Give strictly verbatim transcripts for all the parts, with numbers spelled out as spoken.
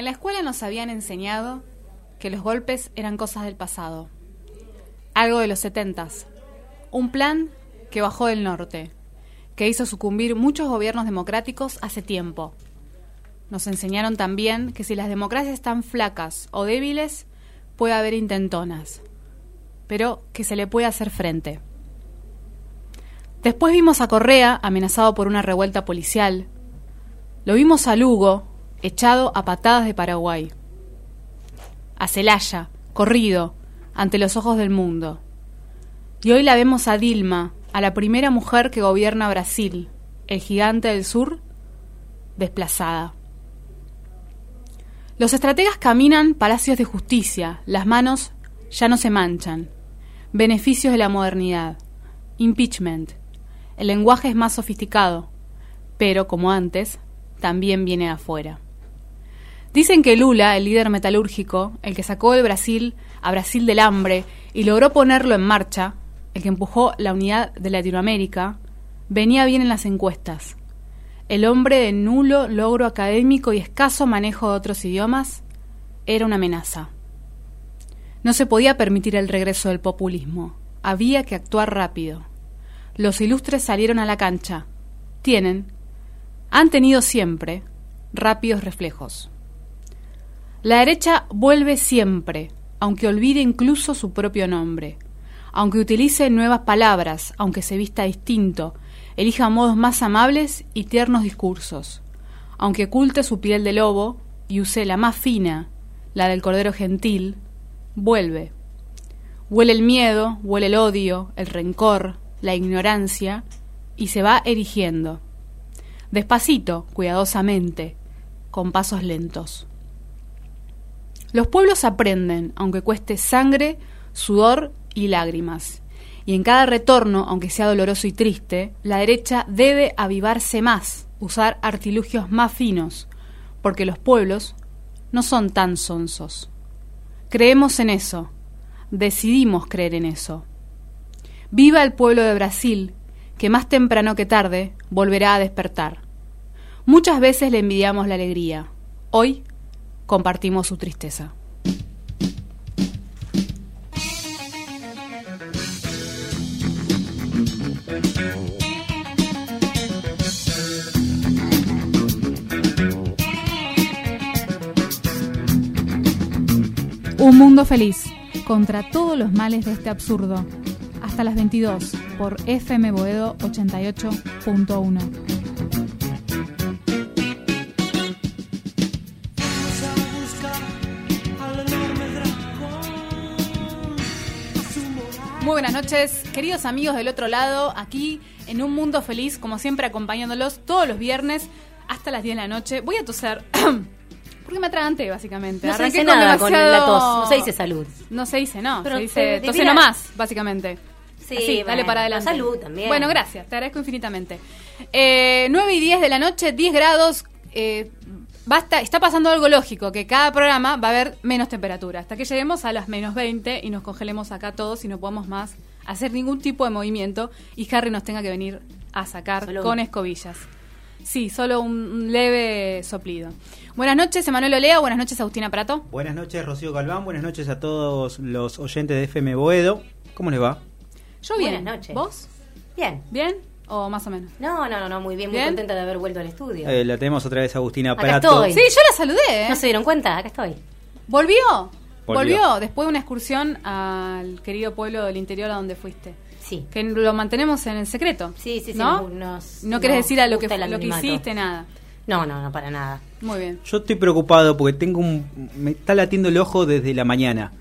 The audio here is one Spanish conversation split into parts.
En la escuela nos habían enseñado que los golpes eran cosas del pasado, algo de los setentas, un plan que bajó del norte, que hizo sucumbir muchos gobiernos democráticos hace tiempo. Nos enseñaron también que si las democracias están flacas o débiles, puede haber intentonas, pero que se le puede hacer frente. Después vimos a Correa amenazado por una revuelta policial. Lo vimos a Lugo echado a patadas de Paraguay. A Celaya, corrido, ante los ojos del mundo. Y hoy la vemos a Dilma, a la primera mujer que gobierna Brasil, el gigante del sur, desplazada. Los estrategas caminan palacios de justicia, las manos ya no se manchan. Beneficios de la modernidad. Impeachment. El lenguaje es más sofisticado, pero, como antes, también viene de afuera. Dicen que Lula, el líder metalúrgico, el que sacó el Brasil a Brasil del hambre y logró ponerlo en marcha, el que empujó la unidad de Latinoamérica, venía bien en las encuestas. El hombre de nulo logro académico y escaso manejo de otros idiomas era una amenaza. No se podía permitir el regreso del populismo. Había que actuar rápido. Los ilustres salieron a la cancha. Tienen, han tenido siempre, rápidos reflejos. La derecha vuelve siempre, aunque olvide incluso su propio nombre, aunque utilice nuevas palabras, aunque se vista distinto, elija modos más amables y tiernos discursos, aunque oculte su piel de lobo y use la más fina, la del cordero gentil, vuelve. Huele el miedo, huele el odio, el rencor, la ignorancia, y se va erigiendo. Despacito, cuidadosamente, con pasos lentos. Los pueblos aprenden, aunque cueste sangre, sudor y lágrimas. Y en cada retorno, aunque sea doloroso y triste, la derecha debe avivarse más, usar artilugios más finos, porque los pueblos no son tan sonsos. Creemos en eso, decidimos creer en eso. Viva el pueblo de Brasil, que más temprano que tarde volverá a despertar. Muchas veces le envidiamos la alegría. Hoy compartimos su tristeza. Un mundo feliz, contra todos los males de este absurdo. Hasta las veintidós, por F M Boedo ochenta y ocho punto uno. Muy buenas noches, queridos amigos del otro lado, aquí en Un Mundo Feliz, como siempre acompañándolos todos los viernes hasta las diez de la noche. Voy a toser... Porque me atraganté, básicamente. No Arranqué se dice con nada demasiado... con la tos, no se dice salud. No se dice, no, pero se dice te, tose mira... nomás, básicamente. Sí, Así, bueno, dale para adelante. Salud también. Bueno, gracias, te agradezco infinitamente. Eh, nueve y diez de la noche, diez grados. Eh, basta, está pasando algo lógico, que cada programa va a haber menos temperatura, hasta que lleguemos a las menos veinte y nos congelemos acá todos y no podamos más hacer ningún tipo de movimiento y Harry nos tenga que venir a sacar solo con un... escobillas. Sí, solo un leve soplido. Buenas noches, Emanuel Olea. Buenas noches, Agustina Prato. Buenas noches, Rocío Galván. Buenas noches a todos los oyentes de F M Boedo. ¿Cómo les va? Yo bien. Buenas noches. ¿Vos? Bien. ¿Bien? ¿O más o menos? No, no, no, no muy bien, muy ¿Bien? contenta de haber vuelto al estudio. Eh, la tenemos otra vez, Agustina Acá Prato. estoy. Sí, yo la saludé, ¿eh? ¿No se dieron cuenta? Acá estoy. ¿Volvió? Volvió. Volvió, después de una excursión al querido pueblo del interior a donde fuiste. Sí. Que lo mantenemos en el secreto. Sí, sí, sí. ¿No? Nos, nos, no querés nos decir a lo que, gusta el lo que anonimato. hiciste, nada. No, no, no, para nada. Muy bien. Yo estoy preocupado porque tengo un... me está latiendo el ojo desde la mañana.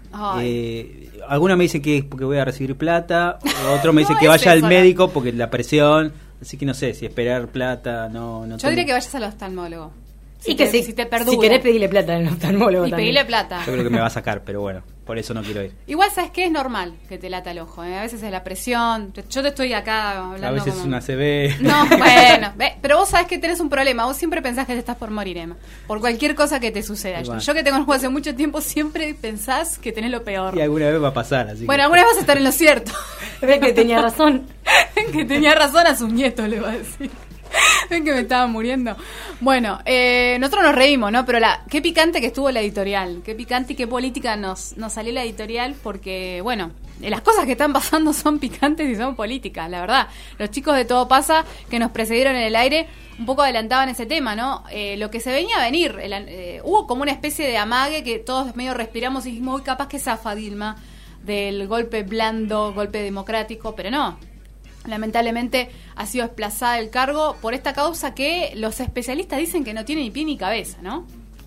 Eh, algunos me dicen que es porque voy a recibir plata, otros me dicen No que es vaya eso, al no. médico porque la presión, así que no sé si esperar plata, no, no Yo tengo- diría que vayas al oftalmólogo. Y Si que te, si, si te perdura. si querés pedirle plata al oftalmólogo Y también. pedile plata. Yo creo que me va a sacar, pero bueno, por eso no quiero ir. Igual, ¿sabes qué? Es normal que te lata el ojo, ¿eh? A veces es la presión. Te- Yo te estoy acá hablando A veces como... es una C B. No, bueno, ve, pero vos sabés que tenés un problema. Vos siempre pensás que te estás por morir, Emma. Por cualquier cosa que te suceda. Y bueno. Yo que te conozco hace mucho tiempo, siempre pensás que tenés lo peor. Y alguna vez va a pasar, así Bueno, que... alguna vez vas a estar en lo cierto. Ves que tenía razón. Que tenía razón, a sus nietos le va a decir. Ven que me estaba muriendo. Bueno, eh, nosotros nos reímos, ¿no? Pero la, qué picante que estuvo la editorial. Qué picante y qué política nos, nos salió la editorial porque, bueno, las cosas que están pasando son picantes y son políticas, la verdad. Los chicos de Todo Pasa que nos precedieron en el aire un poco adelantaban ese tema, ¿no? Eh, lo que se venía a venir. El, eh, hubo como una especie de amague que todos medio respiramos y dijimos, uy, capaz que zafa Dilma del golpe blando, golpe democrático, pero no. Lamentablemente ha sido desplazada del cargo por esta causa que los especialistas dicen que no tiene ni pie ni cabeza, ¿no?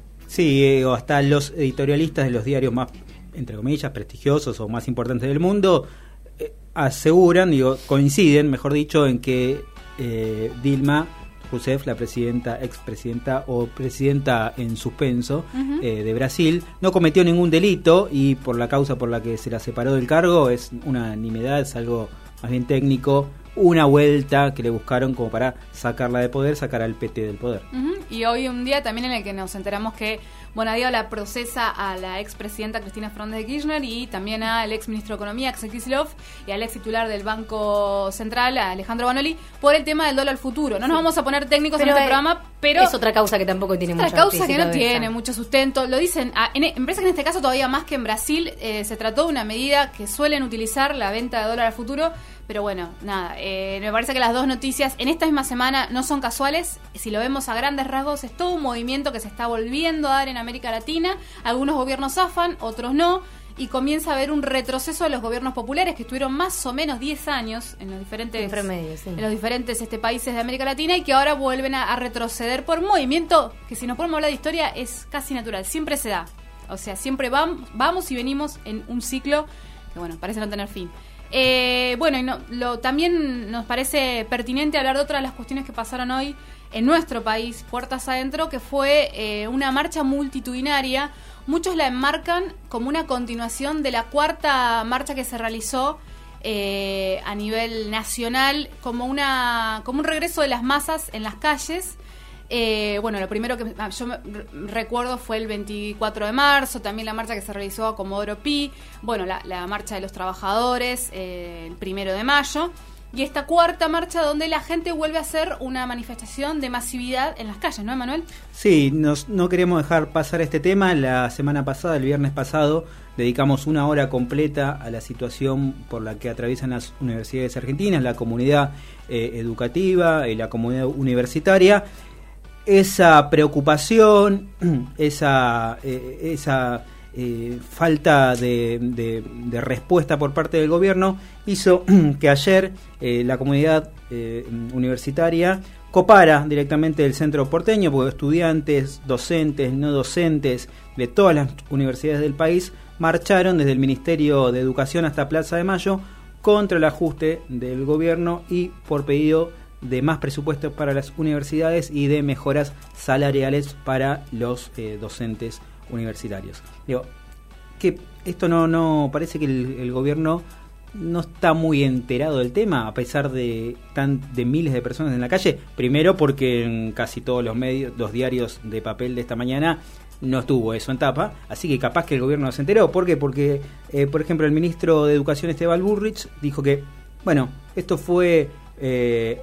Sí, eh, o hasta los editorialistas de los diarios más, entre comillas, prestigiosos o más importantes del mundo eh, aseguran, digo, coinciden, mejor dicho, en que eh, Dilma Rousseff, la presidenta, expresidenta o presidenta en suspenso uh-huh. eh, de Brasil, no cometió ningún delito y por la causa por la que se la separó del cargo es una nimiedad, es algo más bien técnico, una vuelta que le buscaron como para sacarla de poder, sacar al P T del poder. Uh-huh. Y hoy un día también en el que nos enteramos que Bonadío la procesa a la expresidenta Cristina Fernández de Kirchner y también al exministro de Economía, Axel Kicillof, y al ex titular del Banco Central, Alejandro Banoli, por el tema del dólar futuro. No nos vamos a poner técnicos pero en este es, programa, pero... Es otra causa que tampoco tiene mucha Es otra causa que no tiene mucho sustento. Lo dicen, a, en, en parece que en este caso todavía más que en Brasil, eh, se trató de una medida que suelen utilizar, la venta de dólar al futuro. Pero bueno, nada, eh, me parece que las dos noticias en esta misma semana no son casuales. Si lo vemos a grandes rasgos, es todo un movimiento que se está volviendo a dar en América Latina. Algunos gobiernos zafan, otros no. Y comienza a haber un retroceso de los gobiernos populares que estuvieron más o menos diez años en los diferentes, Promedio, sí. en los diferentes este, países de América Latina y que ahora vuelven a, a retroceder por un movimiento que, si nos podemos hablar de historia, es casi natural. Siempre se da. O sea, siempre vam, vamos y venimos en un ciclo que, bueno, parece no tener fin. Eh, bueno, y no, lo, también nos parece pertinente hablar de otra de las cuestiones que pasaron hoy en nuestro país, puertas adentro, que fue eh, una marcha multitudinaria. Muchos la enmarcan como una continuación de la cuarta marcha que se realizó eh, a nivel nacional, como una como un regreso de las masas en las calles. Eh, bueno, lo primero que yo me recuerdo fue el veinticuatro de marzo, también la marcha que se realizó a Comodoro Pi, bueno, la, la marcha de los trabajadores, eh, el primero de mayo, y esta cuarta marcha donde la gente vuelve a hacer una manifestación de masividad en las calles, ¿no, Emanuel? Sí, nos, no queremos dejar pasar este tema. La semana pasada, el viernes pasado, dedicamos una hora completa a la situación por la que atraviesan las universidades argentinas, la comunidad eh, educativa y la comunidad universitaria. Esa preocupación, esa, eh, esa eh, falta de, de, de respuesta por parte del gobierno hizo que ayer eh, la comunidad eh, universitaria copara directamente el centro porteño, porque estudiantes, docentes, no docentes de todas las universidades del país marcharon desde el Ministerio de Educación hasta Plaza de Mayo contra el ajuste del gobierno y por pedido de más presupuestos para las universidades y de mejoras salariales para los eh, docentes universitarios. Digo, que esto no, no parece que el, el gobierno no está muy enterado del tema, a pesar de tan de miles de personas en la calle. Primero porque en casi todos los medios, los diarios de papel de esta mañana no estuvo eso en tapa, así que capaz que el gobierno no se enteró. ¿Por qué? Porque, eh, por ejemplo, el ministro de Educación, Esteban Bullrich, dijo que, bueno, esto fue... Eh,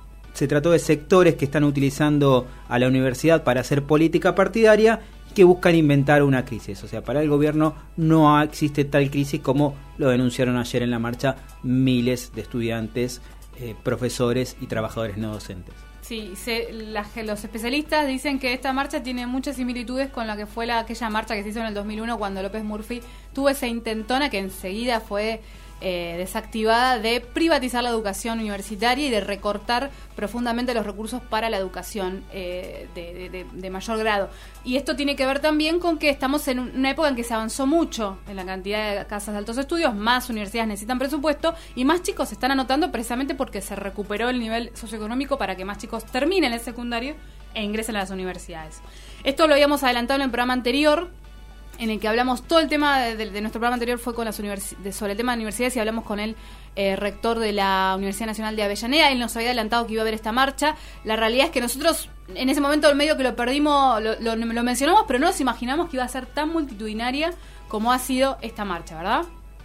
se trató de sectores que están utilizando a la universidad para hacer política partidaria y que buscan inventar una crisis. O sea, para el gobierno no existe tal crisis como lo denunciaron ayer en la marcha miles de estudiantes, eh, profesores y trabajadores no docentes. Sí, se, la, los especialistas dicen que esta marcha tiene muchas similitudes con la que fue la, aquella marcha que se hizo en el dos mil uno cuando López Murphy tuvo esa intentona que enseguida fue eh, desactivada de privatizar la educación universitaria y de recortar profundamente los recursos para la educación eh, de, de, de mayor grado. Y esto tiene que ver también con que estamos en una época en que se avanzó mucho en la cantidad de casas de altos estudios, más universidades necesitan presupuesto y más chicos se están anotando precisamente porque se recuperó el nivel socioeconómico para que más chicos terminen el secundario e ingresen a las universidades. Esto lo habíamos adelantado en el programa anterior, en el que hablamos todo el tema de, de, de nuestro programa anterior fue con las universi- de, sobre el tema de universidades y hablamos con el eh, rector de la Universidad Nacional de Avellaneda. Él nos había adelantado que iba a haber esta marcha. La realidad es que nosotros en ese momento del medio que lo perdimos lo, lo, lo mencionamos, pero no nos imaginamos que iba a ser tan multitudinaria como ha sido esta marcha, ¿verdad?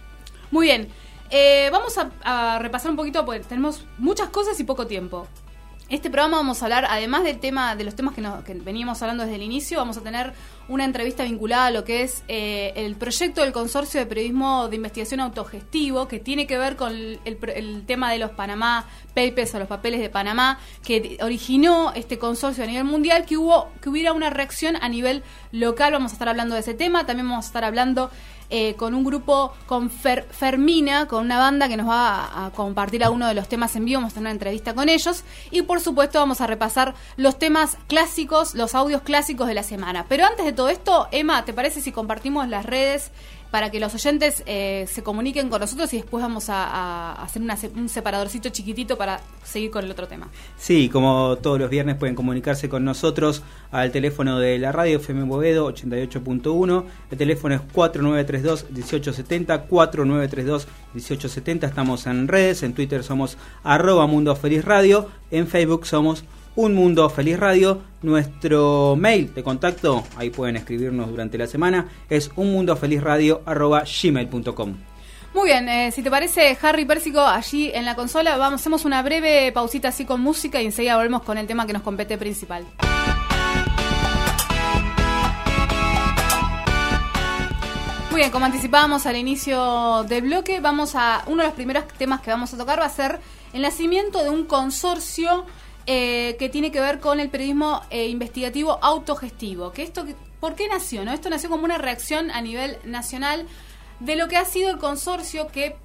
Muy bien, eh, vamos a, a repasar un poquito porque tenemos muchas cosas y poco tiempo. En este programa vamos a hablar, además del tema, de los temas que, nos, que veníamos hablando desde el inicio, vamos a tener una entrevista vinculada a lo que es eh, el proyecto del Consorcio de Periodismo de Investigación Autogestivo, que tiene que ver con el, el, el tema de los Panama Papers o los papeles de Panamá, que originó este consorcio a nivel mundial, que hubo que hubiera una reacción a nivel local. Vamos a estar hablando de ese tema, también vamos a estar hablando Eh, con un grupo, con Fer, Fermina, con una banda que nos va a, a compartir algunos de los temas en vivo. Vamos a tener una entrevista con ellos y por supuesto vamos a repasar los temas clásicos, los audios clásicos de la semana. Pero antes de todo esto, Emma, ¿te parece si compartimos las redes para que los oyentes eh, se comuniquen con nosotros y después vamos a, a hacer una, un separadorcito chiquitito para seguir con el otro tema? Sí, como todos los viernes pueden comunicarse con nosotros al teléfono de la radio F M Boedo ochenta y ocho punto uno. El teléfono es cuatro nueve tres dos, uno ocho siete cero, cuatro nueve tres dos, uno ocho siete cero. Estamos en redes, en Twitter somos arroba Mundo Feliz Radio, en Facebook somos Un Mundo Feliz Radio. Nuestro mail de contacto, ahí pueden escribirnos durante la semana, es unmundofelizradio arroba gmail punto com. Muy bien, eh, si te parece, Harry Pérsico, allí en la consola, vamos, hacemos una breve pausita así con música y enseguida volvemos con el tema que nos compete principal. Muy bien, como anticipábamos al inicio del bloque, vamos a uno de los primeros temas que vamos a tocar va a ser el nacimiento de un consorcio Eh, que tiene que ver con el periodismo eh, investigativo autogestivo. Que esto, ¿por qué nació? ¿No? Esto nació como una reacción a nivel nacional de lo que ha sido el consorcio que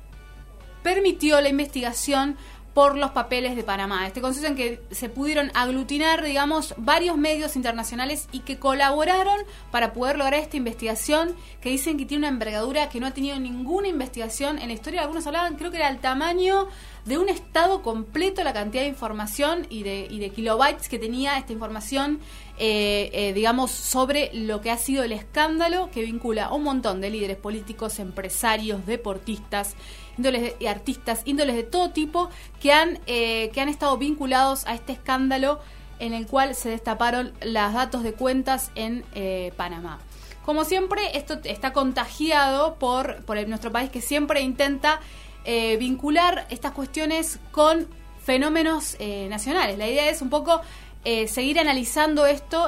permitió la investigación por los papeles de Panamá. Este consorcio en que se pudieron aglutinar, digamos, varios medios internacionales y que colaboraron para poder lograr esta investigación, que dicen que tiene una envergadura que no ha tenido ninguna investigación en la historia. Algunos hablaban, creo que era el tamaño de un estado completo, la cantidad de información y de, y de kilobytes que tenía esta información, eh, eh, digamos, sobre lo que ha sido el escándalo que vincula a un montón de líderes políticos, empresarios, deportistas, índoles de, y artistas, índoles de todo tipo, que han, eh, que han estado vinculados a este escándalo en el cual se destaparon los datos de cuentas en eh, Panamá. Como siempre, esto está contagiado por, por el, nuestro país, que siempre intenta eh, vincular estas cuestiones con fenómenos eh, nacionales. La idea es un poco eh, seguir analizando esto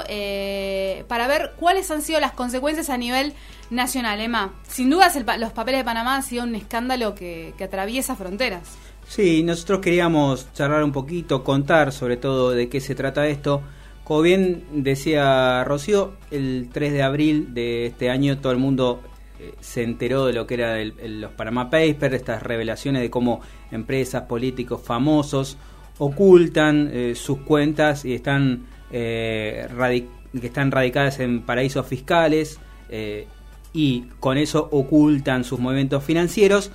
eh, para ver cuáles han sido las consecuencias a nivel nacional. Emma, sin dudas el, los papeles de Panamá han sido un escándalo que, que atraviesa fronteras. Sí, nosotros queríamos charlar un poquito, contar sobre todo de qué se trata esto. Como bien decía Rocío, el tres de abril de este año todo el mundo eh, se enteró de lo que era el, el, los Panama Papers, estas revelaciones de cómo empresas, políticos famosos ocultan eh, sus cuentas y están, eh, radic- que están radicadas en paraísos fiscales eh, y con eso ocultan sus movimientos financieros.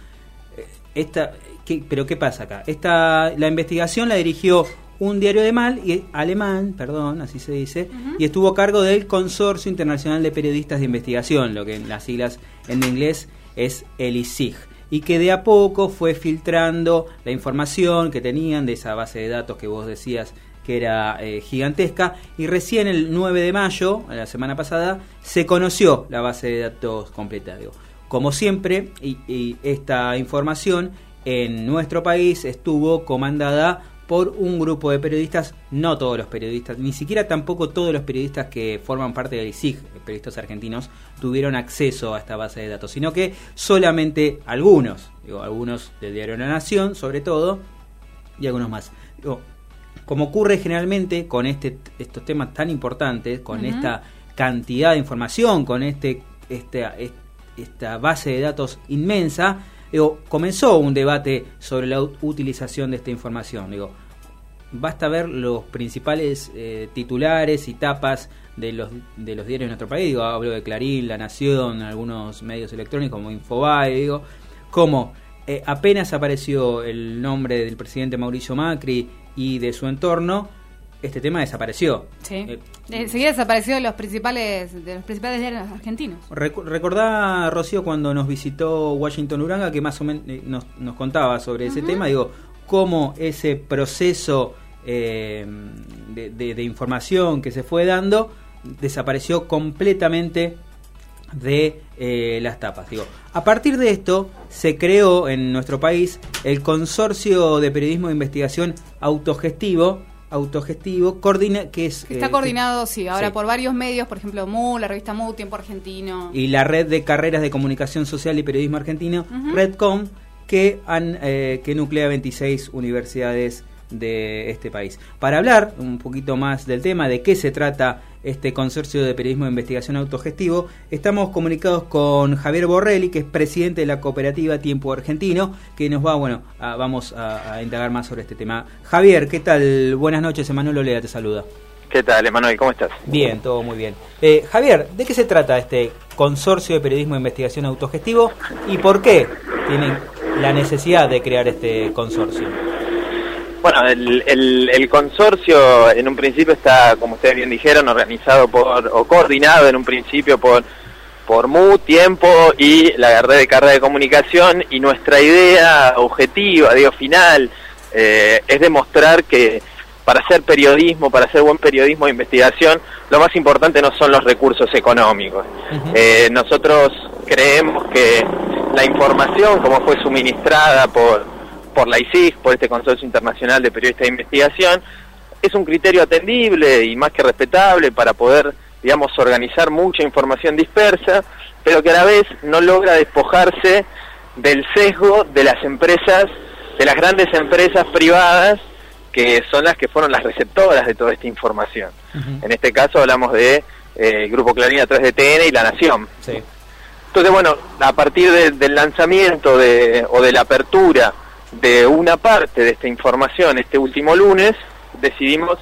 Esta, ¿qué, pero ¿qué pasa acá? Esta, la investigación la dirigió un diario de mal y alemán, perdón, así se dice, uh-huh. y estuvo a cargo del Consorcio Internacional de Periodistas de Investigación, lo que en las siglas en inglés es el I C I G, y que de a poco fue filtrando la información que tenían de esa base de datos que vos decías que era eh, gigantesca, y recién el nueve de mayo, la semana pasada, se conoció la base de datos completa. Digo, como siempre, y, y esta información en nuestro país estuvo comandada por un grupo de periodistas, no todos los periodistas, ni siquiera tampoco todos los periodistas que forman parte del I C I G, periodistas argentinos, tuvieron acceso a esta base de datos, sino que solamente algunos, digo, algunos del diario La Nación, sobre todo, y algunos más. Digo, como ocurre generalmente con este estos temas tan importantes, con uh-huh. esta cantidad de información, con este, este, esta base de datos inmensa, digo, comenzó un debate sobre la utilización de esta información. Digo, basta ver los principales eh, titulares y tapas de los de los diarios de nuestro país. Digo, hablo de Clarín, La Nación, algunos medios electrónicos como Infobae. Digo, como eh, apenas apareció el nombre del presidente Mauricio Macri y de su entorno, este tema desapareció. Sí. Eh, Enseguida desapareció de los principales de los principales diarios argentinos. Rec- recordá, Rocío, cuando nos visitó Washington Uranga, que más o menos eh, nos, nos contaba sobre ese uh-huh. tema, digo, cómo ese proceso eh, de, de, de información que se fue dando desapareció completamente de eh, las tapas. Digo, a partir de esto se creó en nuestro país el Consorcio de Periodismo de Investigación Autogestivo, autogestivo, coordina, que es... Está eh, coordinado, sí, ahora sí. por varios medios, por ejemplo, M U, la revista M U, Tiempo Argentino. Y la red de carreras de comunicación social y periodismo argentino, uh-huh. Redcom, que, han, eh, que nuclea veintiséis universidades de este país. Para hablar un poquito más del tema, de qué se trata este consorcio de periodismo de investigación autogestivo, estamos comunicados con Javier Borrelli, que es presidente de la cooperativa Tiempo Argentino, que nos va, bueno, a, vamos a, a indagar más sobre este tema. Javier, ¿qué tal? Buenas noches, Emanuel Olea te saluda. ¿Qué tal, Emanuel? ¿Cómo estás? Bien, todo muy bien. Eh, Javier, ¿de qué se trata este consorcio de periodismo de investigación autogestivo y por qué tienen la necesidad de crear este consorcio? Bueno, el, el, el consorcio en un principio está, como ustedes bien dijeron, organizado por, o coordinado en un principio por, por M U, Tiempo y la red de carrera de comunicación, y nuestra idea objetiva, digo, final, eh, es demostrar que para hacer periodismo, para hacer buen periodismo de investigación, lo más importante no son los recursos económicos. Uh-huh. Eh, nosotros creemos que la información, como fue suministrada por por la I C I C, por este Consorcio Internacional de Periodistas de Investigación, es un criterio atendible y más que respetable para poder, digamos, organizar mucha información dispersa, pero que a la vez no logra despojarse del sesgo de las empresas, de las grandes empresas privadas, que son las que fueron las receptoras de toda esta información. Uh-huh. En este caso hablamos de eh, Grupo Clarín a través de T N y La Nación. Sí. Entonces, bueno, a partir de, del lanzamiento de, o de la apertura de una parte de esta información este último lunes, decidimos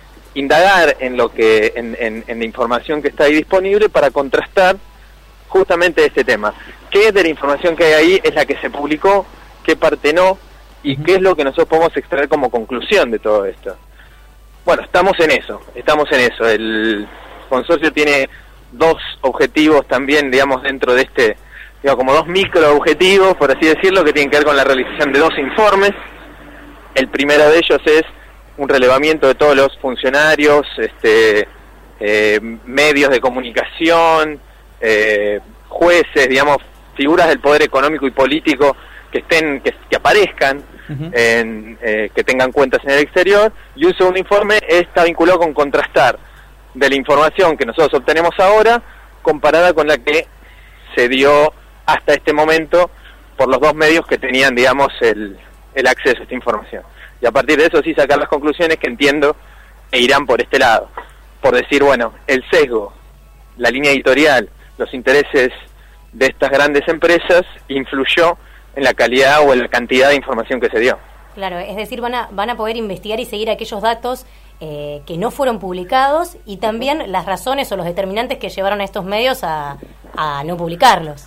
indagar en lo que en, en, en la información que está ahí disponible para contrastar justamente este tema. ¿Qué de la información que hay ahí es la que se publicó, qué parte no, y uh-huh. qué es lo que nosotros podemos extraer como conclusión de todo esto? Bueno, estamos en eso, estamos en eso. El consorcio tiene dos objetivos también, digamos, dentro de este, digamos, como dos micro objetivos, por así decirlo, que tienen que ver con la realización de dos informes. El primero de ellos es un relevamiento de todos los funcionarios, este, eh, medios de comunicación, eh, jueces, digamos, figuras del poder económico y político que estén, que, que aparezcan, uh-huh. en, eh, que tengan cuentas en el exterior. Y un segundo informe está vinculado con contrastar de la información que nosotros obtenemos ahora comparada con la que se dio hasta este momento por los dos medios que tenían, digamos, el, el acceso a esta información. Y a partir de eso sí sacar las conclusiones que entiendo e irán por este lado. Por decir, bueno, el sesgo, la línea editorial, los intereses de estas grandes empresas influyó en la calidad o en la cantidad de información que se dio. Claro, es decir, van a, van a poder investigar y seguir aquellos datos eh, que no fueron publicados y también las razones o los determinantes que llevaron a estos medios a, a no publicarlos.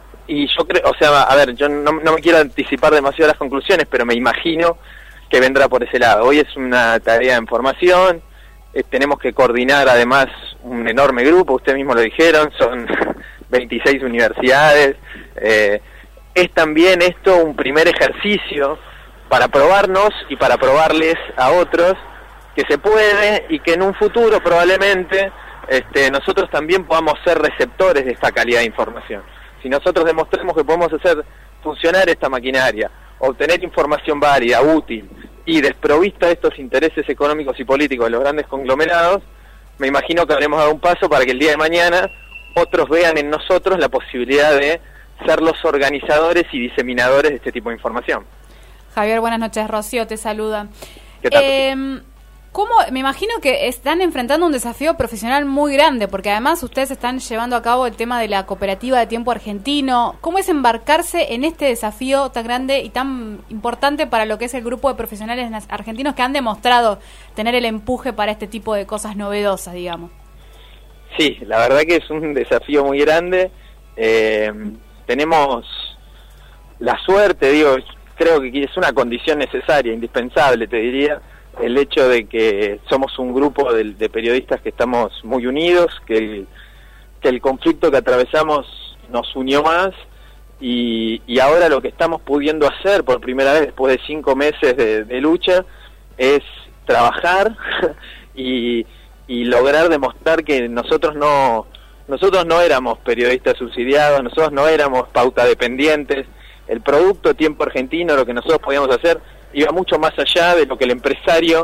Y yo creo, o sea, a ver, yo no, no me quiero anticipar demasiado las conclusiones, pero me imagino que vendrá por ese lado. Hoy es una tarea de información, eh, tenemos que coordinar además un enorme grupo, ustedes mismos lo dijeron, son veintiséis universidades. Eh, es también esto un primer ejercicio para probarnos y para probarles a otros que se puede y que en un futuro probablemente este, nosotros también podamos ser receptores de esta calidad de información. Si nosotros demostramos que podemos hacer funcionar esta maquinaria, obtener información válida, útil y desprovista de estos intereses económicos y políticos de los grandes conglomerados, me imagino que habremos dado un paso para que el día de mañana otros vean en nosotros la posibilidad de ser los organizadores y diseminadores de este tipo de información. Javier, buenas noches. Rocío te saluda. ¿Qué tal? Eh, ¿Cómo? Me imagino que están enfrentando un desafío profesional muy grande, porque además ustedes están llevando a cabo el tema de la cooperativa de Tiempo Argentino. ¿Cómo es embarcarse en este desafío tan grande y tan importante para lo que es el grupo de profesionales argentinos que han demostrado tener el empuje para este tipo de cosas novedosas, digamos? Sí, la verdad que es un desafío muy grande. Eh, tenemos la suerte, digo, creo que es una condición necesaria, indispensable, te diría, el hecho de que somos un grupo de, de periodistas que estamos muy unidos, que el, que el conflicto que atravesamos nos unió más y, y ahora lo que estamos pudiendo hacer por primera vez después de cinco meses de, de lucha es trabajar y, y lograr demostrar que nosotros no nosotros no éramos periodistas subsidiados, nosotros no éramos pauta dependientes. El producto Tiempo Argentino, lo que nosotros podíamos hacer, iba mucho más allá de lo que el empresario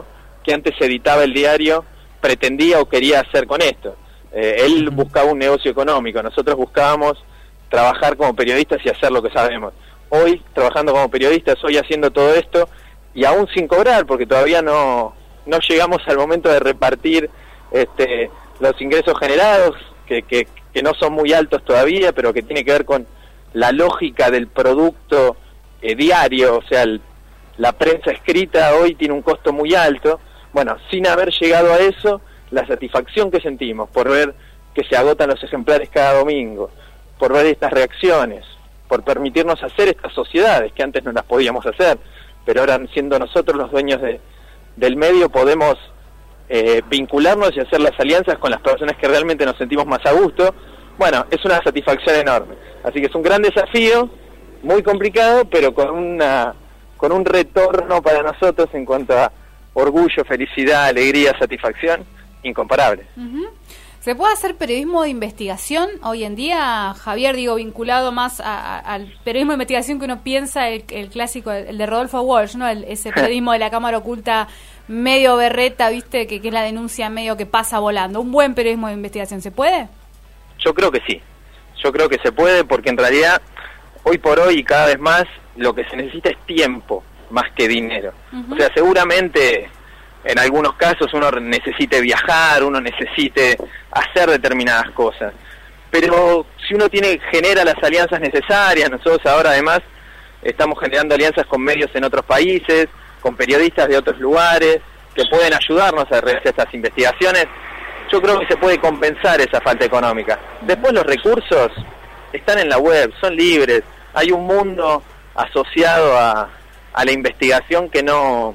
que antes editaba el diario pretendía o quería hacer con esto. Eh, él buscaba un negocio económico, nosotros buscábamos trabajar como periodistas y hacer lo que sabemos. Hoy, trabajando como periodistas, hoy haciendo todo esto, y aún sin cobrar, porque todavía no, no llegamos al momento de repartir este, los ingresos generados, que, que, que no son muy altos todavía, pero que tiene que ver con la lógica del producto eh, diario, o sea, el, la prensa escrita hoy tiene un costo muy alto. Bueno, sin haber llegado a eso, la satisfacción que sentimos por ver que se agotan los ejemplares cada domingo, por ver estas reacciones, por permitirnos hacer estas sociedades que antes no las podíamos hacer, pero ahora siendo nosotros los dueños de, del medio podemos eh, vincularnos y hacer las alianzas con las personas que realmente nos sentimos más a gusto. Bueno, es una satisfacción enorme. Así que es un gran desafío, muy complicado, pero con una con un retorno para nosotros en cuanto a orgullo, felicidad, alegría, satisfacción, incomparable. Uh-huh. ¿Se puede hacer periodismo de investigación hoy en día, Javier, digo, vinculado más a, a, al periodismo de investigación que uno piensa, el, el clásico, el, el de Rodolfo Walsh, ¿no? El, ese periodismo de la cámara oculta medio berreta, ¿viste? Que, que es la denuncia medio que pasa volando. ¿Un buen periodismo de investigación se puede? Yo creo que sí. Yo creo que se puede porque en realidad, hoy por hoy y cada vez más, lo que se necesita es tiempo más que dinero. Uh-huh. O sea, seguramente en algunos casos uno necesite viajar, uno necesite hacer determinadas cosas, pero si uno tiene genera las alianzas necesarias, nosotros ahora además estamos generando alianzas con medios en otros países, con periodistas de otros lugares, que pueden ayudarnos a realizar estas investigaciones, yo creo que se puede compensar esa falta económica. Después los recursos están en la web, son libres, hay un mundo asociado a, a la investigación que no...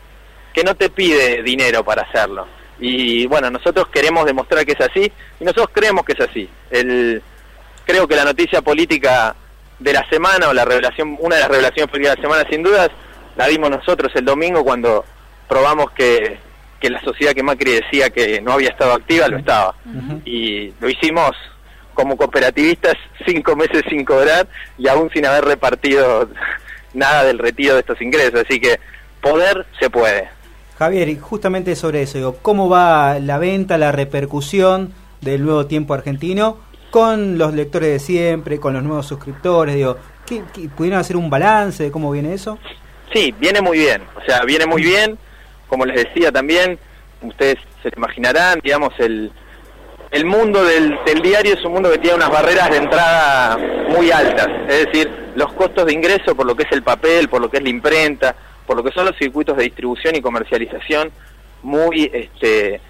que no te pide dinero para hacerlo. Y bueno, nosotros queremos demostrar que es así, y nosotros creemos que es así. El, creo que la noticia política de la semana, o la revelación, una de las revelaciones políticas de la semana, sin dudas, la dimos nosotros el domingo cuando probamos que, que la sociedad que Macri decía que no había estado activa, lo estaba. Uh-huh. Y lo hicimos como cooperativistas, cinco meses sin cobrar, y aún sin haber repartido nada del retiro de estos ingresos. Así que poder se puede. Javier, y justamente sobre eso, digo, ¿cómo va la venta, la repercusión del Nuevo Tiempo Argentino con los lectores de siempre, con los nuevos suscriptores? Digo, ¿qué, qué, ¿pudieron hacer un balance de cómo viene eso? Sí, viene muy bien, o sea, viene muy bien, como les decía también, ustedes se imaginarán, digamos, el, el mundo del, del diario es un mundo que tiene unas barreras de entrada muy altas, es decir, los costos de ingreso por lo que es el papel, por lo que es la imprenta, por lo que son los circuitos de distribución y comercialización muy este,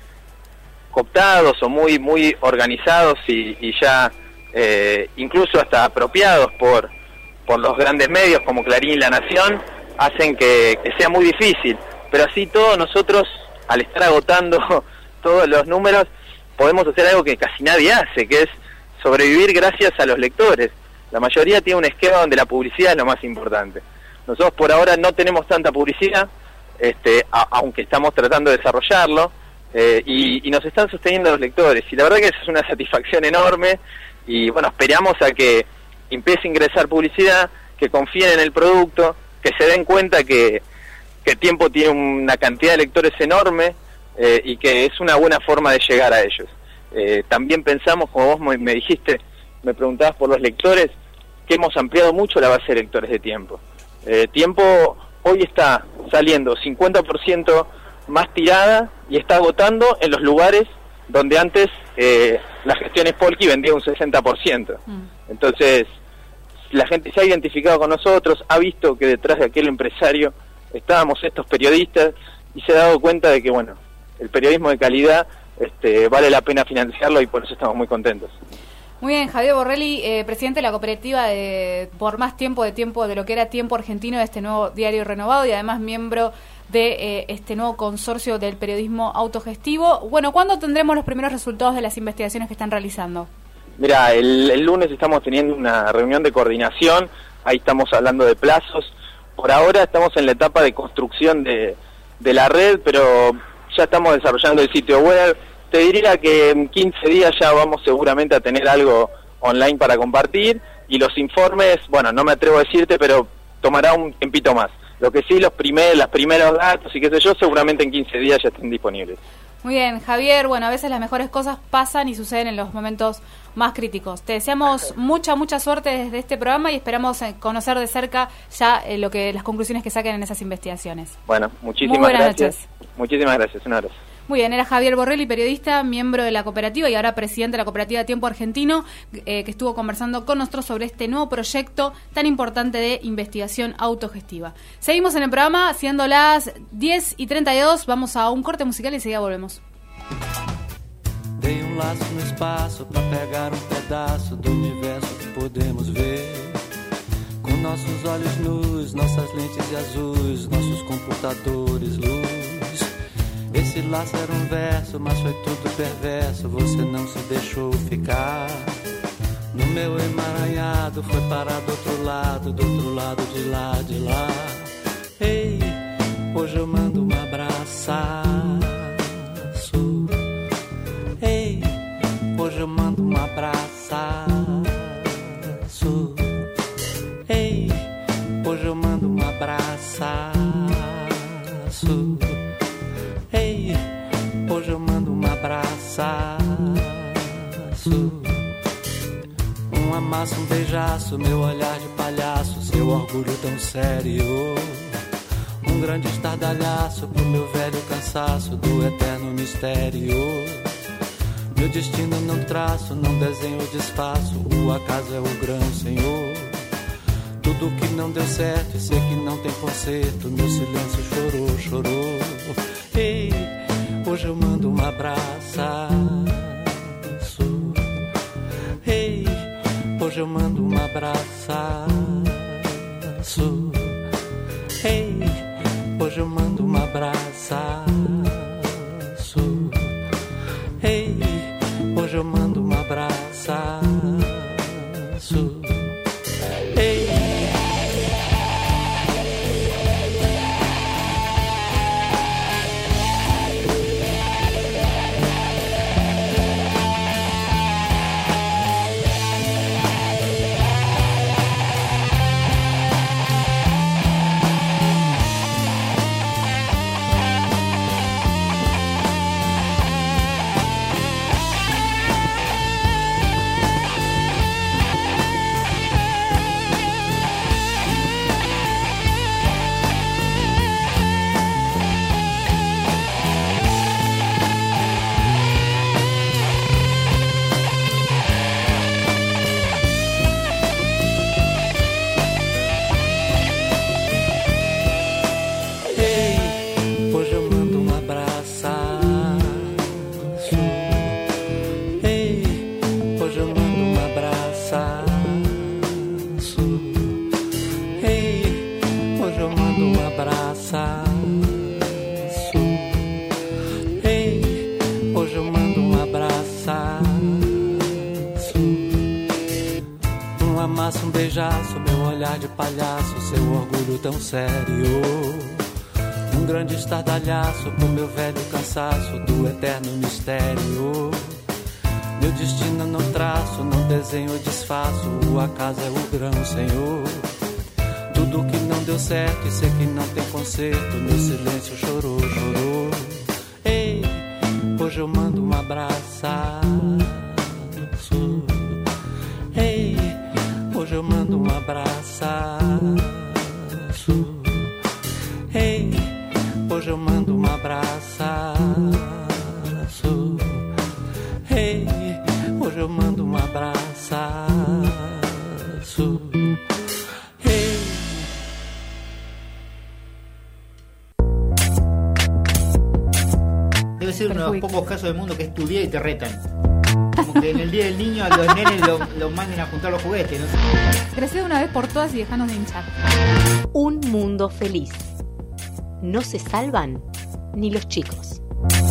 cooptados o muy muy organizados y, y ya eh, incluso hasta apropiados por, por los grandes medios como Clarín y La Nación, hacen que, que sea muy difícil. Pero así todo, nosotros, al estar agotando todos los números, podemos hacer algo que casi nadie hace, que es sobrevivir gracias a los lectores. La mayoría tiene un esquema donde la publicidad es lo más importante. Nosotros por ahora no tenemos tanta publicidad, este, a, aunque estamos tratando de desarrollarlo, eh, y, y nos están sosteniendo los lectores. Y la verdad que eso es una satisfacción enorme, y bueno, esperamos a que empiece a ingresar publicidad, que confíen en el producto, que se den cuenta que, que Tiempo tiene una cantidad de lectores enorme, eh, y que es una buena forma de llegar a ellos. Eh, también pensamos, como vos me dijiste, me preguntabas por los lectores, que hemos ampliado mucho la base de lectores de Tiempo. Eh, Tiempo hoy está saliendo cincuenta por ciento más tirada y está agotando en los lugares donde antes eh, la gestión Spolky vendía un sesenta por ciento. Mm. Entonces, la gente se ha identificado con nosotros, ha visto que detrás de aquel empresario estábamos estos periodistas y se ha dado cuenta de que, bueno, el periodismo de calidad este, vale la pena financiarlo y por eso estamos muy contentos. Muy bien, Javier Borrelli, eh, presidente de la cooperativa de por más tiempo de tiempo de lo que era Tiempo Argentino, de este nuevo diario renovado, y además miembro de eh, este nuevo consorcio del periodismo autogestivo. Bueno, ¿cuándo tendremos los primeros resultados de las investigaciones que están realizando? Mira, el, el lunes estamos teniendo una reunión de coordinación, ahí estamos hablando de plazos. Por ahora estamos en la etapa de construcción de, de la red, pero ya estamos desarrollando el sitio web. Te diría que en quince días ya vamos seguramente a tener algo online para compartir, y los informes, bueno, no me atrevo a decirte, pero tomará un tiempito más. Lo que sí, los primer, los primeros datos y qué sé yo, seguramente en quince días ya estén disponibles. Muy bien, Javier, bueno, a veces las mejores cosas pasan y suceden en los momentos más críticos. Te deseamos mucha, mucha suerte desde este programa y esperamos eh, conocer de cerca ya eh, lo que las conclusiones que saquen en esas investigaciones. Bueno, muchísimas Muy buenas gracias. Noches. Muchísimas gracias, un abrazo. Muy bien, era Javier Borrelli, periodista, miembro de la cooperativa y ahora presidente de la cooperativa Tiempo Argentino, eh, que estuvo conversando con nosotros sobre este nuevo proyecto tan importante de investigación autogestiva. Seguimos en el programa, siendo las diez y treinta y dos, vamos a un corte musical y enseguida volvemos. Dei um laço no espaço pra pegar um pedaço do universo que podemos ver. Com nossos olhos nus, nossas lentes de azuis, nossos computadores, luz. Esse laço era um verso, mas foi tudo perverso. Você não se deixou ficar. No meu emaranhado foi parar do outro lado, do outro lado de lá, de lá. Ei, hoje eu mando um abraço. Ei, hoje eu mando um abraço. Ei, hoje eu mando um abraço. Ei, hoje eu mando um abraço. Um amasso, um beijaço, meu olhar de palhaço, seu orgulho tão sério. Um grande estardalhaço pro meu velho cansaço do eterno mistério. Meu destino não traço, não desenho, desfaço. O acaso é o grão, Senhor. Tudo que não deu certo e sei que não tem conserto. Meu silêncio chorou, chorou. Ei, hoje eu mando um abraço. Ei, hoje eu mando um abraço. Ei, hoje eu mando um abraço. Ei, hoje eu mando um abraço. Ei. Um beijaço, meu olhar de palhaço, seu orgulho tão sério. Um grande estardalhaço pro meu velho cansaço do eterno mistério. Meu destino não traço, não desenho, desfaço. O acaso é o grão, Senhor. Tudo que não deu certo e sei que não tem conserto. Meu silêncio chorou, chorou. Ei, hoje eu mando um abraço. Ei, hoje eu mando um abraço. Ei, hoje eu mando um abraço. Ei, hoje eu mando um abraço. Ei. Debe ser uno de los pocos casos del mundo que es tu día y te retan. Como que en el día del niño a los nenes lo, lo manden a juntar los juguetes, ¿no? Crecí de una vez por todas y dejanos de hinchar. Un mundo feliz. No se salvan ni los chicos.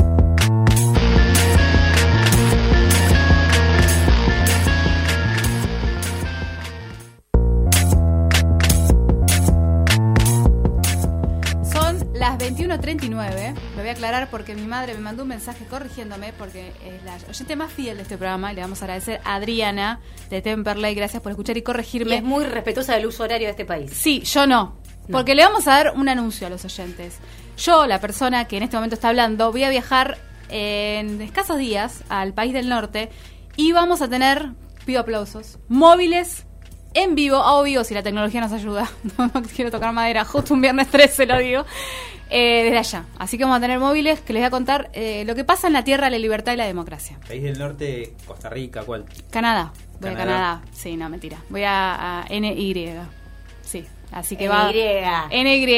Las veintiuno treinta y nueve, lo voy a aclarar porque mi madre me mandó un mensaje corrigiéndome porque es la oyente más fiel de este programa y le vamos a agradecer a Adriana de Temperley, gracias por escuchar y corregirme. Y es muy respetuosa del uso horario de este país. Sí, yo no. Porque le vamos a dar un anuncio a los oyentes. Yo, la persona que en este momento está hablando, voy a viajar en escasos días al país del norte y vamos a tener, pido aplausos, móviles en vivo, a vivo si la tecnología nos ayuda. No, no quiero tocar madera, justo un viernes trece lo digo. Eh, desde allá. Así que vamos a tener móviles que les voy a contar eh, lo que pasa en la tierra de la libertad y la democracia. País del norte, Costa Rica, ¿cuál? Canadá. Voy Canadá. a Canadá. Sí, no, mentira. Voy a, a N Y. Sí, así que N Y. va... N Y.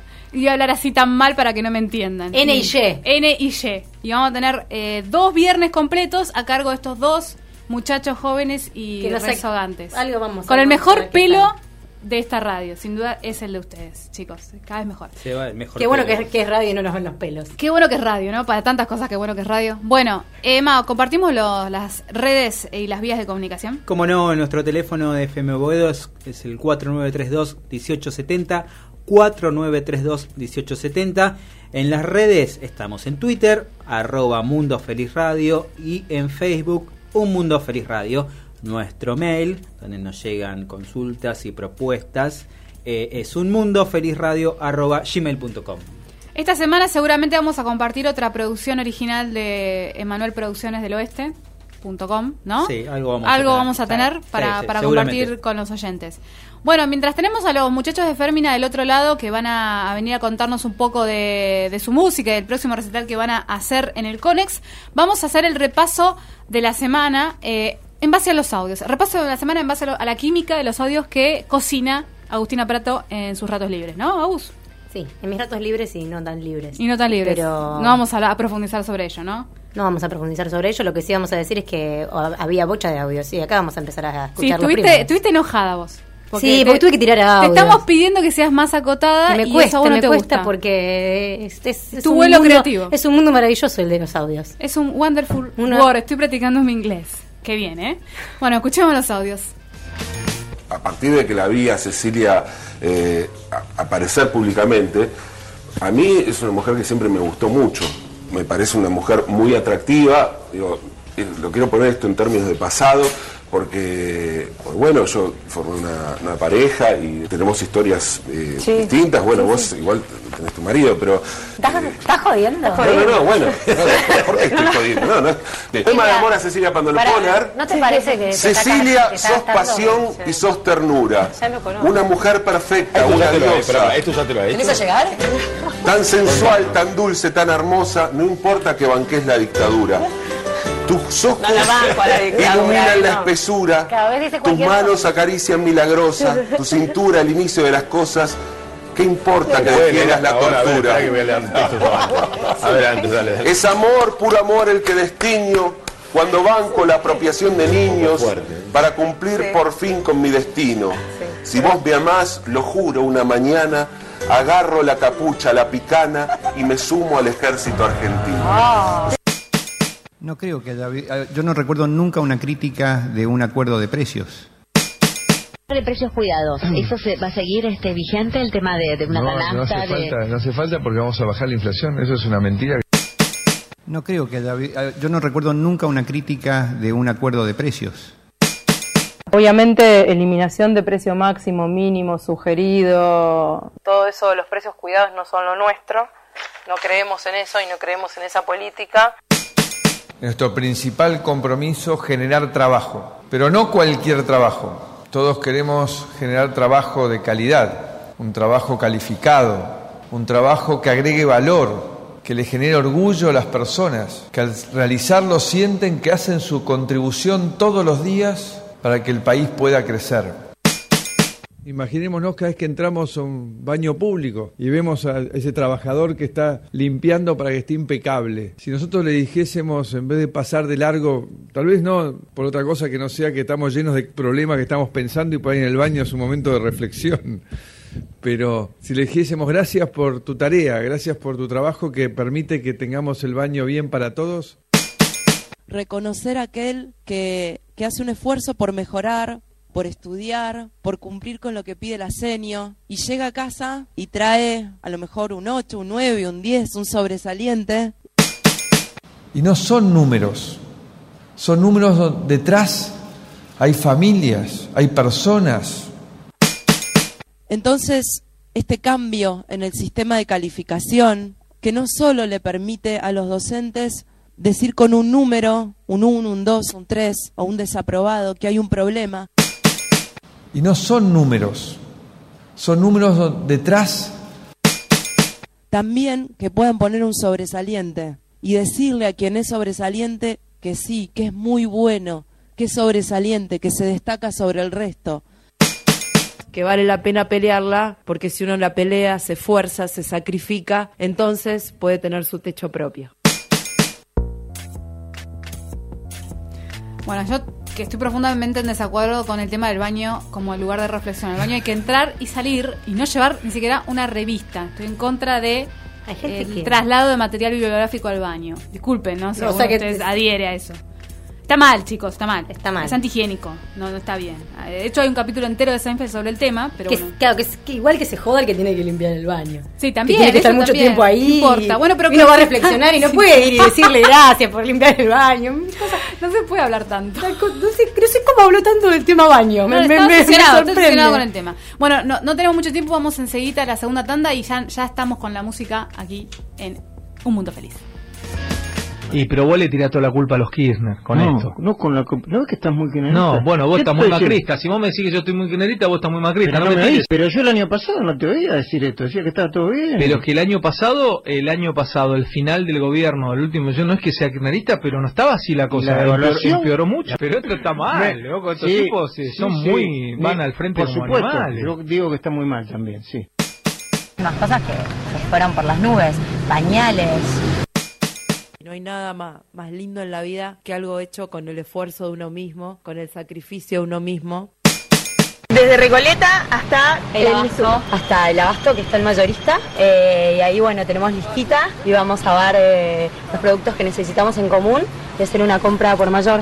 Y voy a hablar así tan mal para que no me entiendan. N y Y. N y Y. Y vamos a tener eh, dos viernes completos a cargo de estos dos muchachos jóvenes y Que no sé, rezogantes. algo vamos a Con el ver mejor para que pelo salga. de esta radio. Sin duda es el de ustedes, chicos. Cada vez mejor. Se va el mejor. Qué bueno pelo. que, es- que es radio y no nos ven los pelos. Qué bueno que es radio, ¿no? Para tantas cosas, qué bueno que es radio. Bueno, Emma, compartimos los- las redes y las vías de comunicación. Como no, nuestro teléfono de F M Boedo es, es el cuatro nueve tres dos, uno ocho siete cero, cuatro nueve tres dos, uno ocho siete cero. En las redes estamos en Twitter, arroba Mundo Feliz Radio, y en Facebook, Un Mundo Feliz Radio. Nuestro mail, donde nos llegan consultas y propuestas, eh, es unmundofelizradio arroba gmail punto com. Esta semana seguramente vamos a compartir otra producción original de Emanuel Producciones del Oeste punto com, ¿no? Sí, algo vamos a algo tener. vamos a tener Sí, para, sí, para seguramente. compartir con los oyentes. Bueno, mientras tenemos a los muchachos de Fermina del otro lado que van a, a venir a contarnos un poco de, de su música y del próximo recital que van a hacer en el Conex, vamos a hacer el repaso de la semana eh, en base a los audios. Repaso de la semana en base a, lo- a la química de los audios que cocina Agustina Prato en sus ratos libres, ¿no, Agus? Sí, en mis ratos libres y no tan libres. Y no tan libres. Pero No vamos a, hablar- a profundizar sobre ello, ¿no? no vamos a profundizar sobre ello. Lo que sí vamos a decir es que o, había bocha de audios. Sí, acá vamos a empezar a Sí, escuchar los estuviste, primeros. estuviste enojada vos. Sí, porque tuve que tirar audios. Te estamos pidiendo que seas más acotada me y cuesta, eso a vos no me te cuesta gusta. porque es, es, es Tu un vuelo mundo- creativo. Es un mundo maravilloso el de los audios. Es un wonderful Una- word. Estoy practicando mi inglés. Qué bien, ¿eh? Bueno, escuchemos los audios. A partir de que la vi a Cecilia eh, a- aparecer públicamente, a mí es una mujer que siempre me gustó mucho. Me parece una mujer muy atractiva. Digo, eh, lo quiero poner esto en términos de pasado, porque, pues bueno, yo formé una, una pareja y tenemos historias eh, Sí. distintas. Bueno, Sí, vos sí. igual tenés tu marido, pero... ¿Estás, eh, estás jodiendo? no, no, no, bueno, no, ¿por qué estoy jodiendo? No, no. El tema de amor a Cecilia Pará, Pandoleponer. ¿no te parece que te Cecilia, está- te está sos gastando? pasión Sí. y sos ternura. Ya lo conozco. Una mujer perfecta, Esto una ya te lo he, diosa. perdón, esto ya te lo he ¿Tenés hecho. a llegar? Tan sensual, tan dulce, tan hermosa, no importa que banques la dictadura. Tus ojos No la banco a la dictadura, iluminan la no. espesura, Cada vez dice tus cualquier manos cosa. acarician milagrosa, tu cintura el inicio de las cosas. ¿Qué importa que Puede leer defiendas la hasta ahora, a ver, tortura? espera que voy a leer un texto yo antes. Adelante, dale, dale. Es amor, puro amor el que destiño cuando banco la apropiación de niños para cumplir por fin con mi destino. Si vos me amás, lo juro, una mañana agarro la capucha, la picana y me sumo al ejército argentino. No creo que haya habi- yo no recuerdo nunca una crítica de un acuerdo de precios. De precios cuidados, ¿eso se va a seguir este vigente, el tema de, de una No, no hace canasta? de... falta, no hace falta porque vamos a bajar la inflación, eso es una mentira. No creo que haya habi- yo no recuerdo nunca una crítica de un acuerdo de precios. Obviamente, eliminación de precio máximo, mínimo, sugerido, todo eso de los precios cuidados no son lo nuestro. No creemos en eso y no creemos en esa política. Nuestro principal compromiso, generar trabajo, pero no cualquier trabajo. Todos queremos generar trabajo de calidad, un trabajo calificado, un trabajo que agregue valor, que le genere orgullo a las personas, que al realizarlo sienten que hacen su contribución todos los días para que el país pueda crecer. Imaginémonos cada vez que entramos a un baño público y vemos a ese trabajador que está limpiando para que esté impecable. Si nosotros le dijésemos, en vez de pasar de largo, tal vez no por otra cosa que no sea que estamos llenos de problemas que estamos pensando y por ahí en el baño es un momento de reflexión, pero si le dijésemos gracias por tu tarea, gracias por tu trabajo que permite que tengamos el baño bien para todos. Reconocer a aquel que, que hace un esfuerzo por mejorar, por estudiar, por cumplir con lo que pide la senio, y llega a casa y trae a lo mejor un ocho, un nueve, un diez, un sobresaliente. Y no son números, son números donde detrás hay familias, hay personas. Entonces, este cambio en el sistema de calificación que no solo le permite a los docentes decir con un número, un uno, un dos, un tres o un desaprobado que hay un problema. Y no son números, son números detrás. También que puedan poner un sobresaliente y decirle a quien es sobresaliente que sí, que es muy bueno, que es sobresaliente, que se destaca sobre el resto. Que vale la pena pelearla, porque si uno la pelea, se esfuerza, se sacrifica, entonces puede tener su techo propio. Bueno, yo que estoy profundamente en desacuerdo con el tema del baño como el lugar de reflexión. El baño hay que entrar y salir y no llevar ni siquiera una revista. Estoy en contra de el que... traslado de material bibliográfico al baño. Disculpen, ¿no? Si no, o sea que ustedes adhiere a eso. Está mal, chicos, está mal. Está mal. Es antihigiénico, no, no está bien. De hecho, hay un capítulo entero de Seinfeld sobre el tema, pero que bueno. Es, claro, que, es, que igual que se joda el que tiene que limpiar el baño. Sí, también. Que tiene que estar mucho también, tiempo ahí. No importa. Bueno, pero uno va a reflexionar y no sí. puede ir y decirle gracias por limpiar el baño. No se puede hablar tanto. No sé, no sé cómo habló tanto del tema baño. No, me, me, me, me sorprende con el tema. Bueno, no, no tenemos mucho tiempo, vamos enseguida a la segunda tanda y ya, ya estamos con la música aquí en Un Mundo Feliz. Y pero vos le tirás toda la culpa a los Kirchner con no, esto. No, con la no es que estás muy kirchnerista. No, bueno, vos estás muy macrista. Si vos me decís que yo estoy muy kirchnerista, vos estás muy macrista. Pero, no no me me tires. pero yo el año pasado no te oía decir esto, decía que estaba todo bien. Pero es que el año pasado, el año pasado, el final del gobierno, el último, yo no es que sea kirchnerista, pero no estaba así la cosa. La evaluación empeoró, empeoró mucho. Pero esto está mal, me, loco. Estos sí, tipos sí, son sí, muy, sí, van al frente por como supuesto, animales. Yo digo que está muy mal también, sí. Unas cosas que se fueron por las nubes, pañales. No hay nada más, más lindo en la vida que algo hecho con el esfuerzo de uno mismo, con el sacrificio de uno mismo. Desde Recoleta hasta el, el abasto, hasta el abasto, que está el mayorista, eh, y ahí bueno, tenemos listita y vamos a ver eh, los productos que necesitamos en común y hacer una compra por mayor.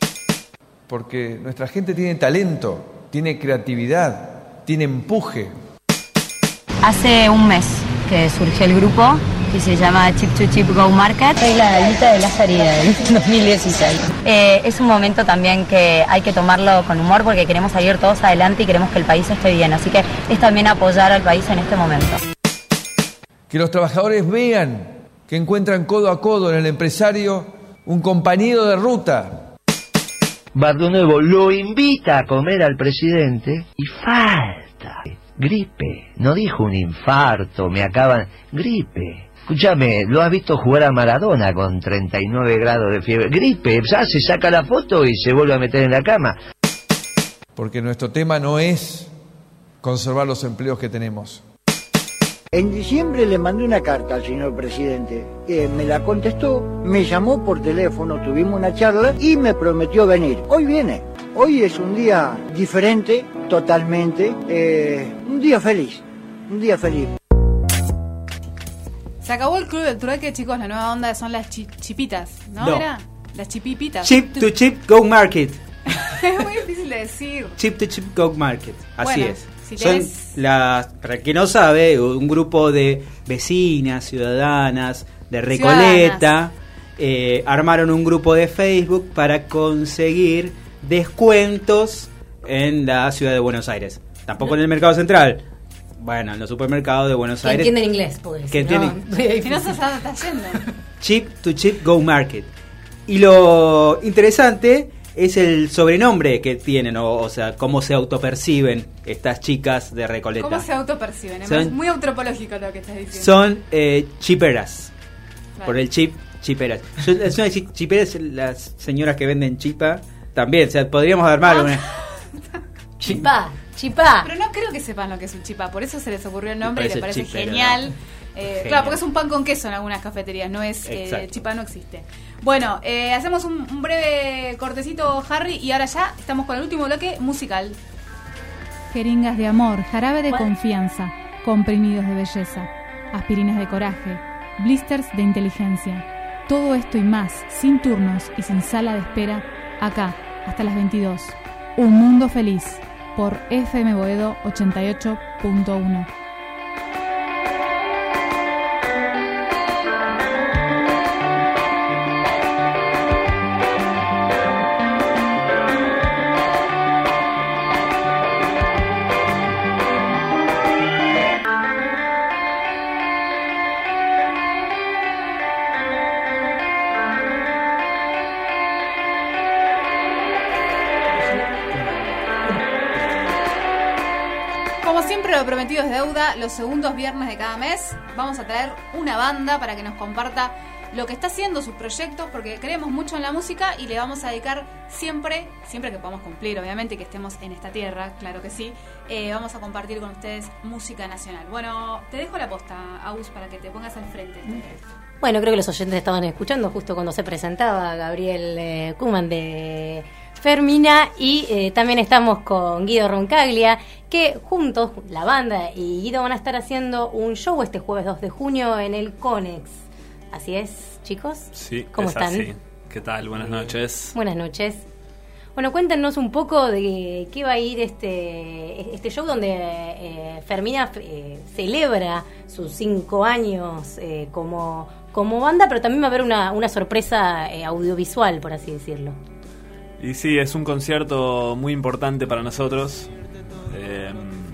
Porque nuestra gente tiene talento, tiene creatividad, tiene empuje. Hace un mes que surgió el grupo, que se llama Chip to Chip Go Market. Soy la Dalita de Lázari del dos mil dieciséis. Eh, es un momento también que hay que tomarlo con humor porque queremos salir todos adelante y queremos que el país esté bien. Así que es también apoyar al país en este momento. Que los trabajadores vean que encuentran codo a codo en el empresario un compañero de ruta. Barrio Nuevo lo invita a comer al presidente y falta. Gripe. No dijo un infarto, me acaban... Gripe. Escúchame, ¿lo has visto jugar a Maradona con treinta y nueve grados de fiebre? Gripe, ya se saca la foto y se vuelve a meter en la cama. Porque nuestro tema no es conservar los empleos que tenemos. En diciembre le mandé una carta al señor presidente, eh, me la contestó, me llamó por teléfono, tuvimos una charla y me prometió venir. Hoy viene, hoy es un día diferente, totalmente, eh, un día feliz, un día feliz. Se acabó el club del trueque, chicos, la nueva onda son las chi chipitas, ¿no? No. ¿Era? Las chipipitas. Chip to chip, go market. Es muy difícil de decir. Chip to chip, go market, así bueno, es. Si Son tenés... las, para el que no sabe, un grupo de vecinas, ciudadanas de Recoleta, eh, armaron un grupo de Facebook para conseguir descuentos en la ciudad de Buenos Aires. Tampoco en el mercado central. Bueno, en los supermercados de Buenos que Aires. Entienden inglés, porque que si entienden... no, si no sabes a dónde está yendo. Chip to chip, go market. Y lo interesante es el sobrenombre que tienen, o, o sea, cómo se autoperciben estas chicas de Recoleta. ¿Cómo se autoperciben? Son, es muy antropológico lo que estás diciendo. Son eh, chiperas. Claro. Por el chip, chiperas. Yo, es una chiperas, las señoras que venden chipa, también, o sea, podríamos armar una... Chipá, chipá. Pero no creo que sepan lo que es un chipá, por eso se les ocurrió el nombre y les parece chipero, genial. ¿no? Eh, Genial. Claro, porque es un pan con queso en algunas cafeterías, no es eh, chipá, no existe. Bueno, eh, hacemos un, un breve cortecito, Harry, y ahora ya estamos con el último bloque musical. Jeringas de amor, jarabe de confianza, comprimidos de belleza, aspirinas de coraje, blisters de inteligencia. Todo esto y más, sin turnos y sin sala de espera, acá, hasta las veintidós. Un mundo feliz, por F M Boedo ochenta y ocho punto uno. Como siempre, lo prometido es deuda. Los segundos viernes de cada mes vamos a traer una banda para que nos comparta lo que está haciendo, sus proyectos, porque creemos mucho en la música y le vamos a dedicar siempre, siempre que podamos cumplir, obviamente, que estemos en esta tierra, claro que sí, eh, vamos a compartir con ustedes música nacional. Bueno, te dejo la posta, Agus, para que te pongas al frente. Bueno, creo que los oyentes estaban escuchando justo cuando se presentaba Gabriel eh, Kuman de Fermina, y eh, también estamos con Guido Roncaglia, que juntos, la banda y Guido, van a estar haciendo un show este jueves dos de junio en el Conex. ¿Así es, chicos? Sí, ¿cómo es están? Así. ¿Qué tal? Buenas noches. Buenas noches. Bueno, cuéntenos un poco de qué va a ir este este show donde eh, Fermina eh, celebra sus cinco años eh, como, como banda, pero también va a haber una, una sorpresa eh, audiovisual, por así decirlo. Y sí, es un concierto muy importante para nosotros, eh,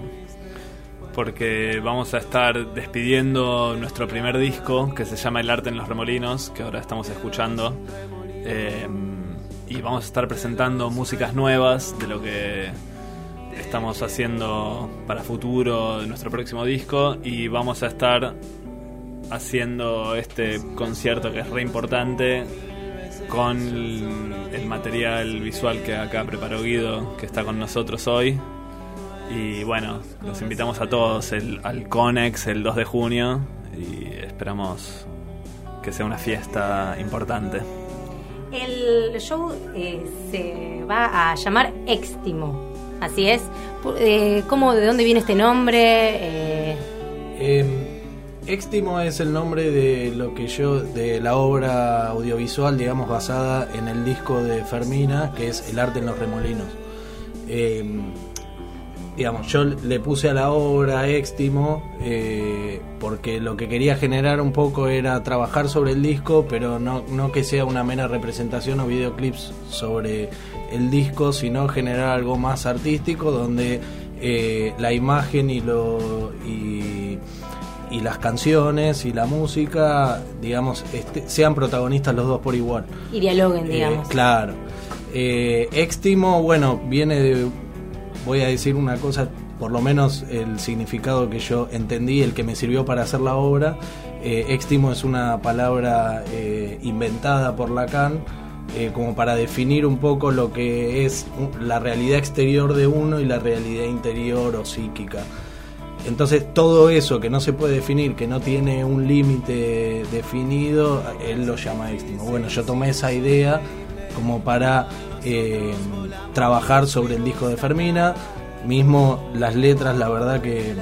porque vamos a estar despidiendo nuestro primer disco, que se llama El Arte en los Remolinos, que ahora estamos escuchando, eh, y vamos a estar presentando músicas nuevas de lo que estamos haciendo para futuro de nuestro próximo disco, y vamos a estar haciendo este concierto que es re importante con el material visual que acá preparó Guido, que está con nosotros hoy. Y bueno, los invitamos a todos el, al Conex el dos de junio y esperamos que sea una fiesta importante. El show eh, se va a llamar Extimo, ¿así es? Eh, ¿Cómo, de dónde viene este nombre? Eh... Eh, Extimo es el nombre de lo que yo, de la obra audiovisual, digamos, basada en el disco de Fermina, que es El Arte en los Remolinos. Eh, digamos, yo le puse a la obra Extimo eh, porque lo que quería generar un poco era trabajar sobre el disco, pero no, no que sea una mera representación o videoclips sobre el disco, sino generar algo más artístico donde eh, la imagen y lo y, y las canciones y la música, digamos, este, sean protagonistas los dos por igual. Y dialoguen, digamos. Eh, claro. Eh, Extimo, bueno, viene de... Voy a decir una cosa, por lo menos el significado que yo entendí, el que me sirvió para hacer la obra. Eh, Extimo es una palabra eh, inventada por Lacan, eh, como para definir un poco lo que es la realidad exterior de uno y la realidad interior o psíquica. Entonces todo eso que no se puede definir, que no tiene un límite definido, él lo llama Extimo. Bueno, yo tomé esa idea como para eh, trabajar sobre el disco de Fermina. Mismo las letras, la verdad que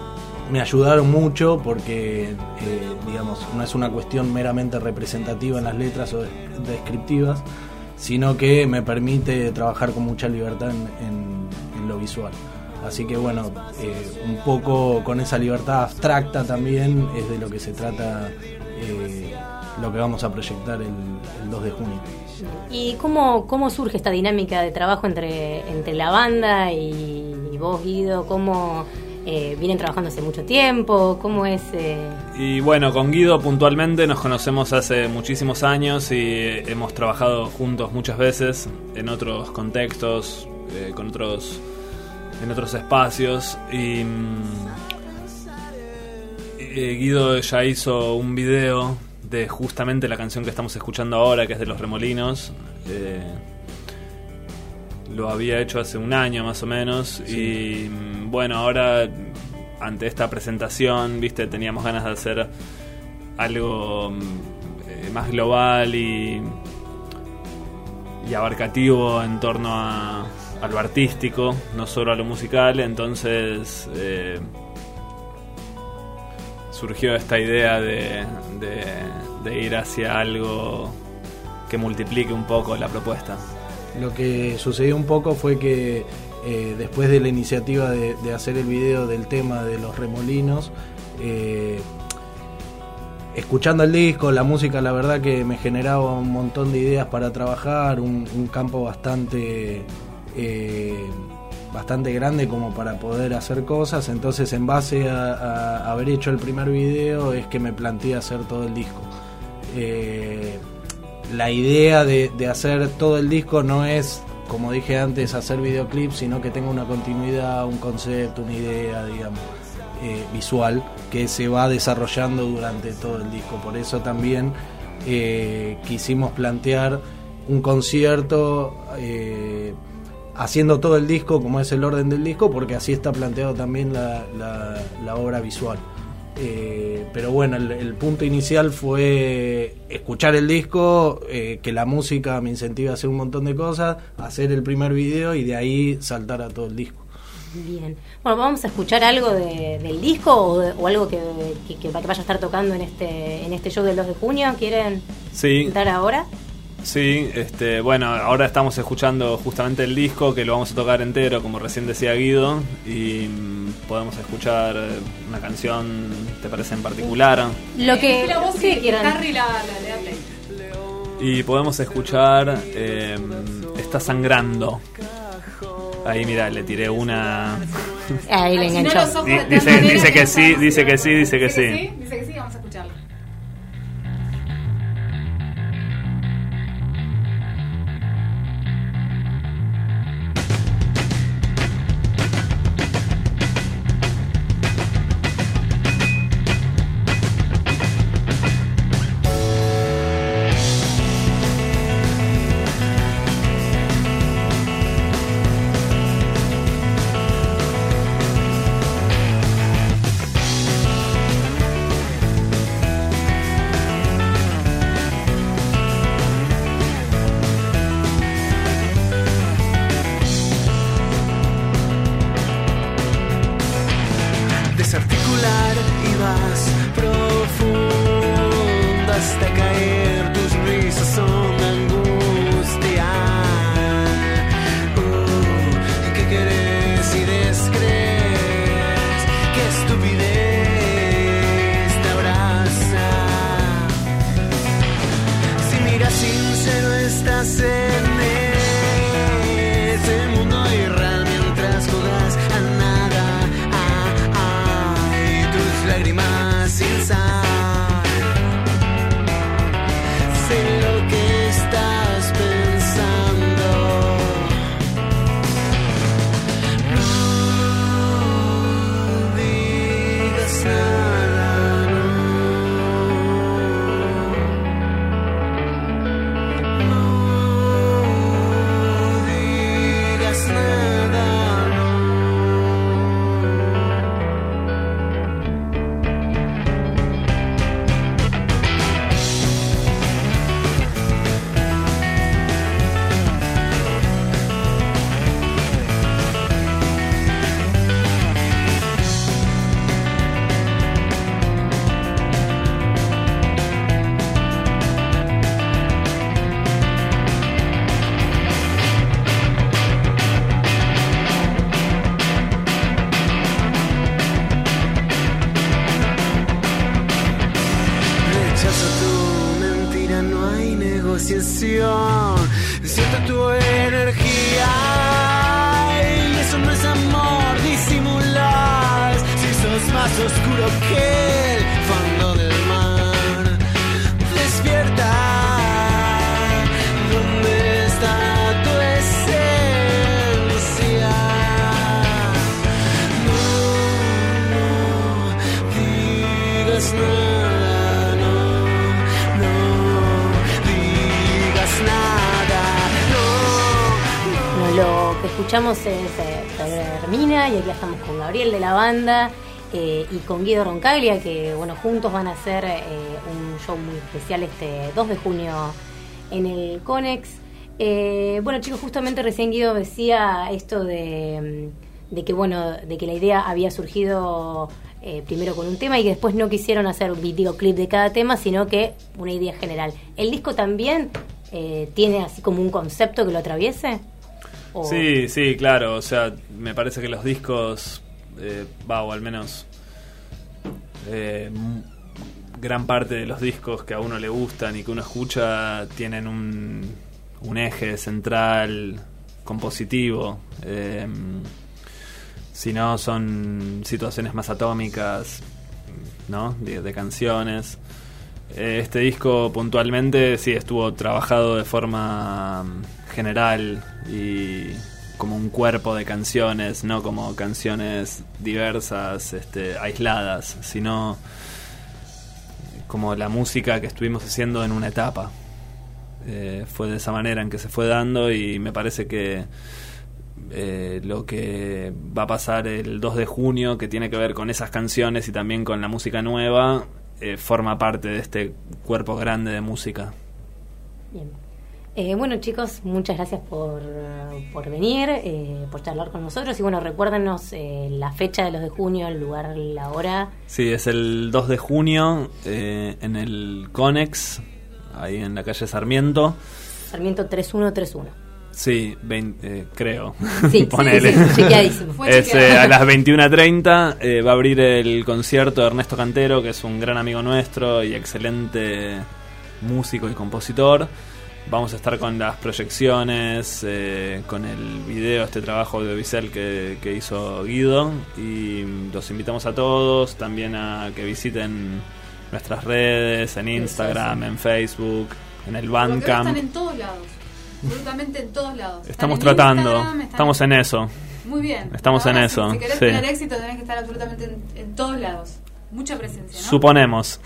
me ayudaron mucho porque, eh, digamos, no es una cuestión meramente representativa en las letras o descriptivas, sino que me permite trabajar con mucha libertad en, en, en lo visual. Así que bueno, eh, un poco con esa libertad abstracta también es de lo que se trata eh, lo que vamos a proyectar el, el dos de junio. ¿Y cómo, cómo surge esta dinámica de trabajo entre, entre la banda y, y vos, Guido? ¿Cómo eh, vienen trabajando hace mucho tiempo? ¿Cómo es...? Eh... Y bueno, con Guido puntualmente nos conocemos hace muchísimos años y hemos trabajado juntos muchas veces en otros contextos, eh, con otros... en otros espacios, y eh, Guido ya hizo un video de justamente la canción que estamos escuchando ahora, que es de Los Remolinos. Eh, lo había hecho hace un año más o menos, sí. Y bueno, ahora ante esta presentación, viste, teníamos ganas de hacer algo eh, más global y, y abarcativo en torno a a lo artístico, no solo a lo musical. Entonces eh, surgió esta idea de, de, de ir hacia algo que multiplique un poco la propuesta. Lo que sucedió un poco fue que eh, después de la iniciativa de, de hacer el video del tema de Los Remolinos, eh, escuchando el disco, la música, la verdad que me generaba un montón de ideas para trabajar, un, un campo bastante... Eh, bastante grande como para poder hacer cosas. Entonces, en base a, a haber hecho el primer video, es que me planteé hacer todo el disco. Eh, la idea de, de hacer todo el disco no es como dije antes, hacer videoclips, sino que tenga una continuidad, un concepto, una idea, digamos, eh, visual, que se va desarrollando durante todo el disco. Por eso también eh, quisimos plantear un concierto eh, haciendo todo el disco como es el orden del disco, porque así está planteado también la, la, la obra visual. Eh, pero bueno, el, el punto inicial fue escuchar el disco, eh, que la música me incentiva a hacer un montón de cosas, hacer el primer video y de ahí saltar a todo el disco. Bien. Bueno, vamos a escuchar algo de, del disco o, de, o algo que, que, que vaya a estar tocando en este en este show del dos de junio. ¿Quieren sí. dar ahora? Sí, este, bueno, ahora estamos escuchando justamente el disco, que lo vamos a tocar entero, como recién decía Guido, y mmm, podemos escuchar una canción, ¿te parece en particular? Lo que, la voz que quieran. Harry la, la le da play. Y podemos escuchar eh, Está sangrando. Ahí mira, le tiré una. Ahí le enganchó. Si no, D- dice, dice que sí, dice que sí, dice que sí. Dice que sí, vamos a escucharlo. Desarticular y vas profundo hasta caer, tus risas son angustia. Uh, ¿qué querés y descrees? ¿Qué estupidez te abraza? Si miras sincero estás en ese mundo irreal mientras jugas a nada. Lágrimas sin sal. Sé lo que estás pensando. No digas nada, no. No digas nada, no. Rechazo tu mentira, no hay negociación. Siento tu energía y eso no es amor, disimulas. Si sos más oscuro que el fondo del mar, despierta. ¿Dónde está tu esencia? No, no digas nada. Lo que escuchamos es eh, Fermina, y aquí estamos con Gabriel de la banda eh, y con Guido Roncaglia, que bueno, juntos van a hacer eh, un show muy especial este dos de junio en el Conex. Eh, bueno, chicos, justamente recién Guido decía esto de, de que bueno, de que la idea había surgido eh, primero con un tema y que después no quisieron hacer un videoclip de cada tema, sino que una idea general. ¿El disco también eh, tiene así como un concepto que lo atraviese? ¿O? Sí, sí, claro. O sea, me parece que los discos, eh, va, o al menos eh, m- gran parte de los discos que a uno le gustan y que uno escucha tienen un, un eje central compositivo. Eh, si no, son situaciones más atómicas, ¿no? De, de canciones. Eh, este disco puntualmente sí estuvo trabajado de forma general y como un cuerpo de canciones, no como canciones diversas, este, aisladas, sino como la música que estuvimos haciendo en una etapa. Eh, fue de esa manera en que se fue dando, y me parece que eh, lo que va a pasar el dos de junio, que tiene que ver con esas canciones y también con la música nueva, eh, forma parte de este cuerpo grande de música. Bien. Eh, bueno, chicos, muchas gracias por, por venir, eh, por charlar con nosotros. Y bueno, recuérdenos eh, la fecha de los de junio, el lugar, la hora. Sí, es el dos de junio eh, en el Conex, ahí en la calle Sarmiento. Sarmiento tres uno tres uno. Sí, veinte, eh, creo. Sí, Ponele. sí, sí, chequeadísimo. Es, eh, a las veintiuna treinta eh, va a abrir el concierto de Ernesto Cantero, que es un gran amigo nuestro y excelente músico y compositor. Vamos a estar con las proyecciones, eh, con el video, este trabajo audiovisual que, que hizo Guido, y los invitamos a todos también a que visiten nuestras redes, en Instagram, en Facebook, en el Bandcamp. Están en todos lados, absolutamente en todos lados. Estamos en tratando, están... estamos en eso. Muy bien. Estamos Ahora, en eso. Si, si querés sí. tener éxito tenés que estar absolutamente en, en todos lados. Mucha presencia, ¿no? Suponemos.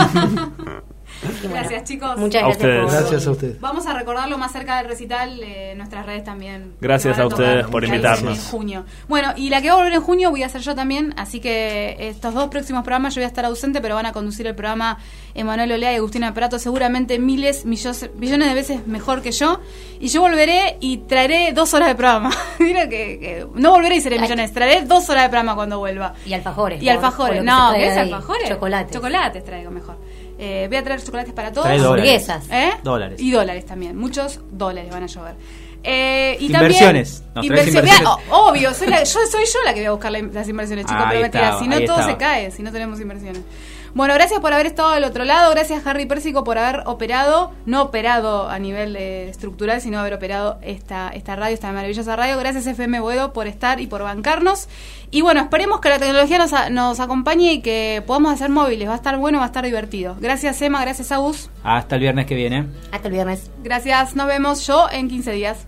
Gracias, chicos. Muchas a gracias. ustedes. Por... Gracias a ustedes. Vamos a recordarlo más cerca del recital, eh, nuestras redes también. Gracias a ustedes por invitarnos. En junio. Bueno, y la que va a volver en junio voy a hacer yo también, así que estos dos próximos programas yo voy a estar ausente, pero van a conducir el programa Emanuel Olea y Agustina Prato, seguramente miles, millones, millones de veces mejor que yo. Y yo volveré y traeré dos horas de programa. Mira que, que no volveré y seré millones, traeré dos horas de programa cuando vuelva. Y alfajores. Y alfajores. No, ¿qué es alfajores? Chocolates. Chocolates traigo mejor. Eh, voy a traer chocolates para todos. Trae dólares. Hamburguesas. ¿Eh? Dólares. Y dólares también. Muchos dólares van a llover. Eh, y inversiones. También, No, inversión, inversiones. Vea, oh, obvio, soy, la, yo, soy yo la que voy a buscar la, las inversiones, chicos, Ahí pero mentira, estaba, si no ahí todo estaba. se cae, si no tenemos inversiones. Bueno, gracias por haber estado del otro lado, gracias Harry Pérsico por haber operado, no operado a nivel eh, estructural, sino haber operado esta, esta radio, esta maravillosa radio. Gracias F M Boedo por estar y por bancarnos. Y bueno, esperemos que la tecnología nos, a, nos acompañe y que podamos hacer móviles, va a estar bueno, va a estar divertido. Gracias Emma, gracias Agus. Hasta el viernes que viene. Hasta el viernes. Gracias, nos vemos yo en quince días.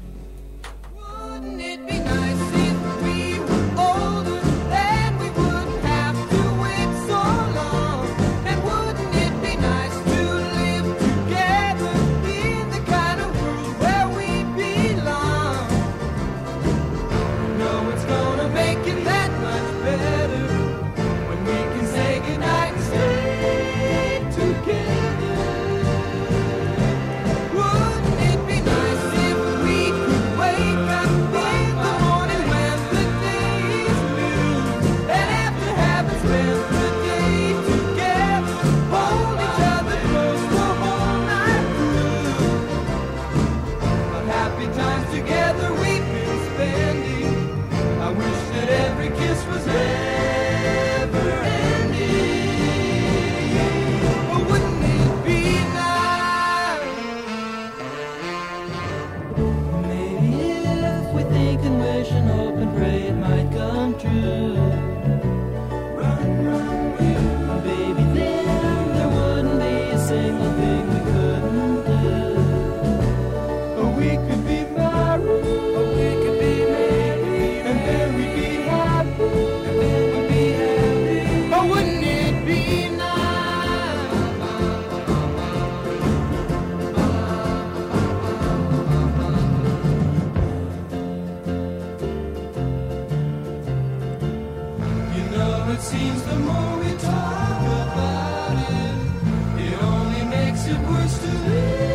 It seems the more we talk about it, it only makes it worse to live.